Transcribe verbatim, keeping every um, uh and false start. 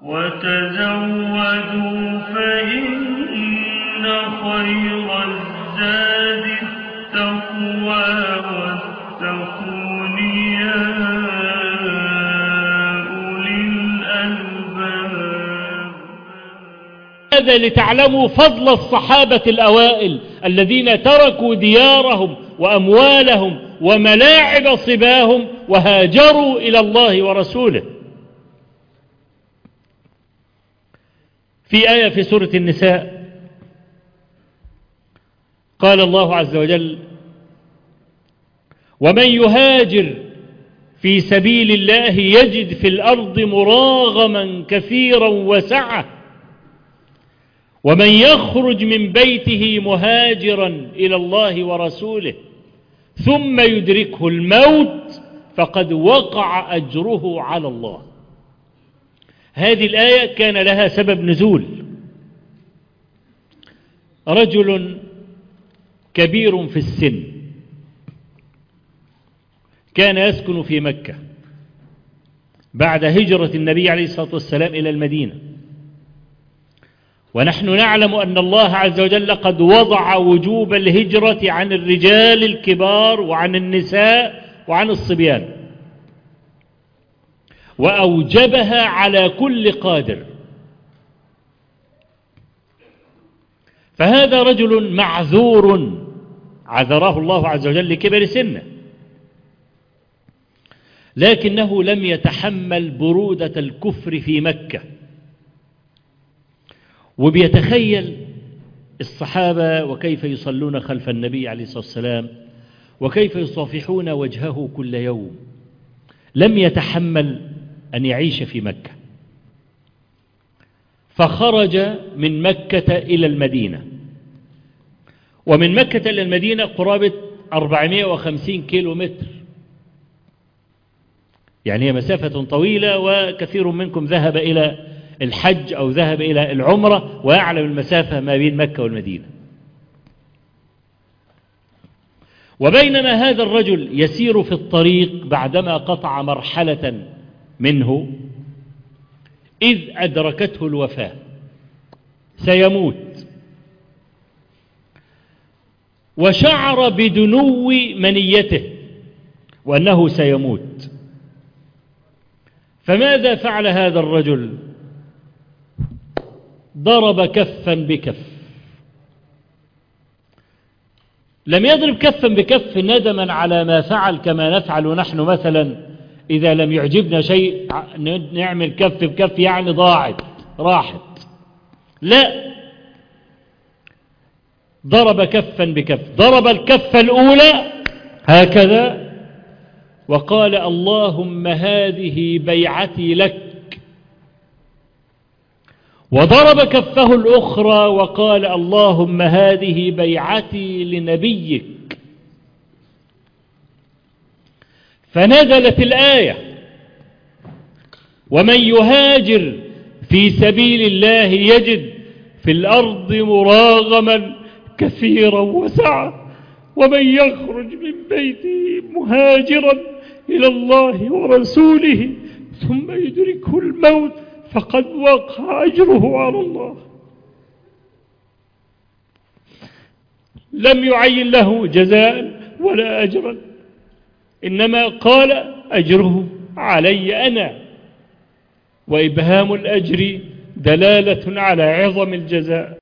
وتزودوا فإن خير الزاد التقوى واتقون يا أولي الألباب. هذا لتعلموا فضل الصحابة الأوائل الذين تركوا ديارهم وأموالهم وملاعب صباهم وهاجروا إلى الله ورسوله. في آية في سورة النساء قال الله عز وجل: ومن يهاجر في سبيل الله يجد في الأرض مراغما كثيرا وسعة ومن يخرج من بيته مهاجرا إلى الله ورسوله ثم يدركه الموت فقد وقع أجره على الله. هذه الآية كان لها سبب نزول. رجل كبير في السن كان يسكن في مكة بعد هجرة النبي عليه الصلاة والسلام إلى المدينة، ونحن نعلم أن الله عز وجل قد وضع وجوب الهجرة عن الرجال الكبار وعن النساء وعن الصبيان، وأوجبها على كل قادر. فهذا رجل معذور عذره الله عز وجل لكبر سنه، لكنه لم يتحمل برودة الكفر في مكة، وبيتخيل الصحابة وكيف يصلون خلف النبي عليه الصلاة والسلام وكيف يصافحون وجهه كل يوم. لم يتحمل أن يعيش في مكة، فخرج من مكة إلى المدينة، ومن مكة إلى المدينة قرابة أربعمائة وخمسين كيلو متر، يعني هي مسافة طويلة، وكثير منكم ذهب إلى الحج أو ذهب إلى العمرة ويعلم المسافة ما بين مكة والمدينة. وبينما هذا الرجل يسير في الطريق بعدما قطع مرحلة منه إذ أدركته الوفاة، سيموت، وشعر بدنو منيته وأنه سيموت. فماذا فعل هذا الرجل؟ ضرب كفا بكف. لم يضرب كفا بكف ندما على ما فعل كما نفعل نحن مثلا إذا لم يعجبنا شيء نعمل كف بكف يعني ضاعت راحت، لا، ضرب كفا بكف. ضرب الكف الأولى هكذا وقال: اللهم هذه بيعتي لك. وضرب كفه الأخرى وقال: اللهم هذه بيعتي لنبيك. فنزلت الآية: ومن يهاجر في سبيل الله يجد في الأرض مراغما كثيرا وسعة ومن يخرج من بيته مهاجرا إلى الله ورسوله ثم يدركه الموت فقد وقع أجره على الله. لم يعين له جزاء ولا أجرا، إنما قال: أجره علي أنا. وإبهام الأجر دلالة على عظم الجزاء.